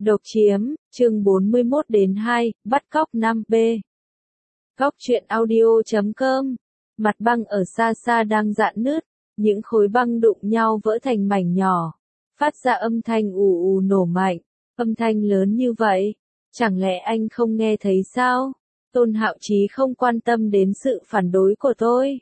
Độc chiếm, chương 41-2, bắt cóc 5B. Góc truyện audio.com. Mặt băng ở xa xa đang rạn nứt, những khối băng đụng nhau vỡ thành mảnh nhỏ, phát ra âm thanh ù ù nổ mạnh, âm thanh lớn như vậy, chẳng lẽ anh không nghe thấy sao? Tôn Hạo Chí không quan tâm đến sự phản đối của tôi.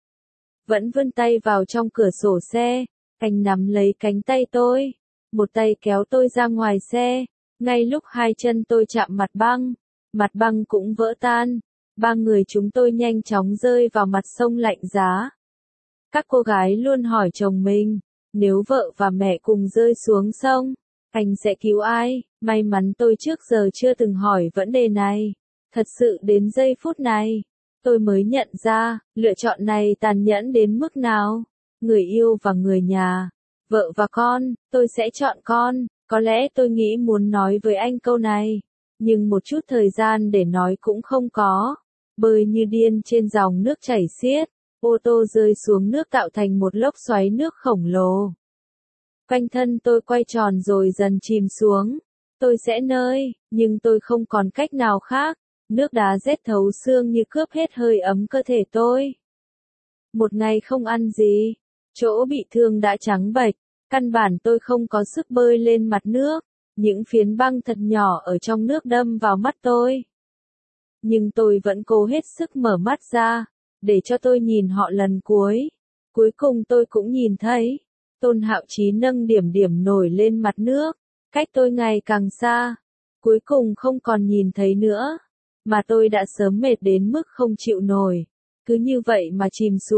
Vẫn vươn tay vào trong cửa sổ xe, anh nắm lấy cánh tay tôi, một tay kéo tôi ra ngoài xe, ngay lúc hai chân tôi chạm mặt băng cũng vỡ tan, ba người chúng tôi nhanh chóng rơi vào mặt sông lạnh giá. Các cô gái luôn hỏi chồng mình, nếu vợ và mẹ cùng rơi xuống sông, anh sẽ cứu ai? May mắn tôi trước giờ chưa từng hỏi vấn đề này. Thật sự đến giây phút này, tôi mới nhận ra, lựa chọn này tàn nhẫn đến mức nào. Người yêu và người nhà, vợ và con, tôi sẽ chọn con. Có lẽ tôi nghĩ muốn nói với anh câu này, nhưng một chút thời gian để nói cũng không có. Bơi như điên trên dòng nước chảy xiết, ô tô rơi xuống nước tạo thành một lốc xoáy nước khổng lồ. Quanh thân tôi quay tròn rồi dần chìm xuống. Tôi sẽ nhưng tôi không còn cách nào khác. Nước đá rét thấu xương như cướp hết hơi ấm cơ thể tôi. Một ngày không ăn gì, chỗ bị thương đã trắng bệch, căn bản tôi không có sức bơi lên mặt nước, những phiến băng thật nhỏ ở trong nước đâm vào mắt tôi. Nhưng tôi vẫn cố hết sức mở mắt ra, để cho tôi nhìn họ lần cuối. Cuối cùng tôi cũng nhìn thấy, Tôn Hạo Chí nâng điểm điểm nổi lên mặt nước, cách tôi ngày càng xa, cuối cùng không còn nhìn thấy nữa, mà tôi đã sớm mệt đến mức không chịu nổi, cứ như vậy mà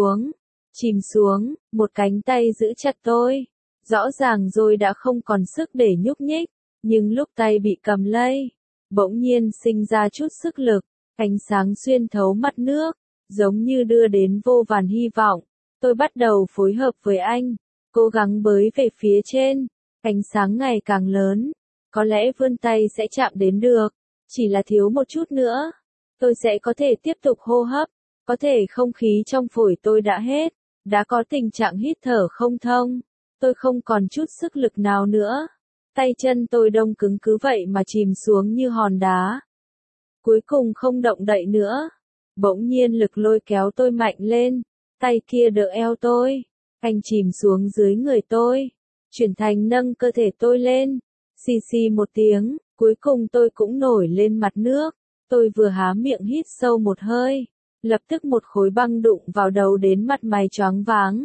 chìm xuống, một cánh tay giữ chặt tôi, rõ ràng rồi đã không còn sức để nhúc nhích, nhưng lúc tay bị cầm lấy, bỗng nhiên sinh ra chút sức lực, ánh sáng xuyên thấu mặt nước, giống như đưa đến vô vàn hy vọng, tôi bắt đầu phối hợp với anh, cố gắng bơi về phía trên, ánh sáng ngày càng lớn, có lẽ vươn tay sẽ chạm đến được, chỉ là thiếu một chút nữa, tôi sẽ có thể tiếp tục hô hấp, có thể không khí trong phổi tôi đã hết, đã có tình trạng hít thở không thông, tôi không còn chút sức lực nào nữa, tay chân tôi đông cứng cứ vậy mà chìm xuống như hòn đá. Cuối cùng không động đậy nữa, bỗng nhiên lực lôi kéo tôi mạnh lên, tay kia đỡ eo tôi, anh chìm xuống dưới người tôi, chuyển thành nâng cơ thể tôi lên, xì xì một tiếng, cuối cùng tôi cũng nổi lên mặt nước, tôi vừa há miệng hít sâu một hơi, lập tức một khối băng đụng vào đầu đến mặt mày choáng váng.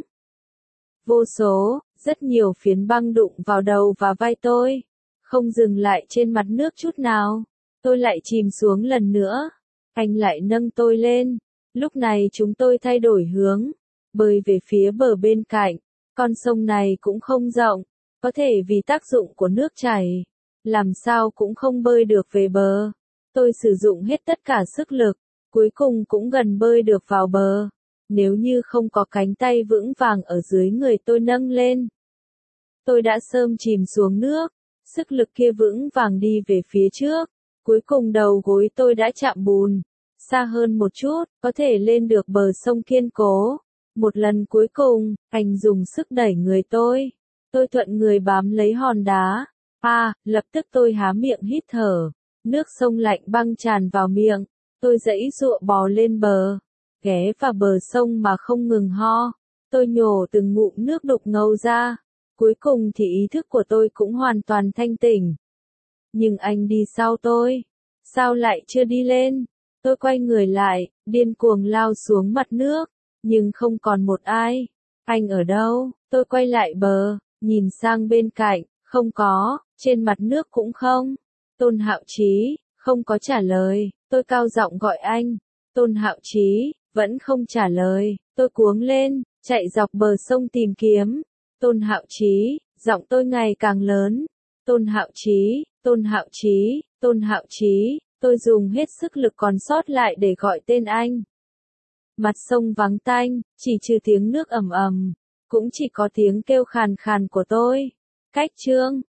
Rất nhiều phiến băng đụng vào đầu và vai tôi, không dừng lại trên mặt nước chút nào, tôi lại chìm xuống lần nữa, anh lại nâng tôi lên, lúc này chúng tôi thay đổi hướng, bơi về phía bờ bên cạnh, con sông này cũng không rộng, có thể vì tác dụng của nước chảy, làm sao cũng không bơi được về bờ, tôi sử dụng hết tất cả sức lực, cuối cùng cũng gần bơi được vào bờ, nếu như không có cánh tay vững vàng ở dưới người tôi nâng lên. Tôi đã sớm chìm xuống nước, sức lực kia vững vàng đi về phía trước, cuối cùng đầu gối tôi đã chạm bùn, xa hơn một chút, có thể lên được bờ sông kiên cố. Một lần cuối cùng, anh dùng sức đẩy người tôi thuận người bám lấy hòn đá, lập tức tôi há miệng hít thở, nước sông lạnh băng tràn vào miệng, tôi giãy giụa bò lên bờ, ghé vào bờ sông mà không ngừng ho, tôi nhổ từng ngụm nước đục ngầu ra, cuối cùng thì ý thức của tôi cũng hoàn toàn thanh tỉnh. Nhưng anh đi sau tôi, sao lại chưa đi lên? Tôi quay người lại, điên cuồng lao xuống mặt nước, nhưng không còn một ai. Anh ở đâu? Tôi quay lại bờ, nhìn sang bên cạnh, không có, trên mặt nước cũng không. Tôn Hạo Chí, không có trả lời, tôi cao giọng gọi anh. Tôn Hạo Chí, vẫn không trả lời, tôi cuống lên, chạy dọc bờ sông tìm kiếm. Tôn Hạo Chí, giọng tôi ngày càng lớn. Tôn Hạo Chí, Tôn Hạo Chí, Tôn Hạo Chí, tôi dùng hết sức lực còn sót lại để gọi tên anh. Mặt sông vắng tanh, chỉ trừ tiếng nước ầm ầm, cũng chỉ có tiếng kêu khàn khàn của tôi. Cách chương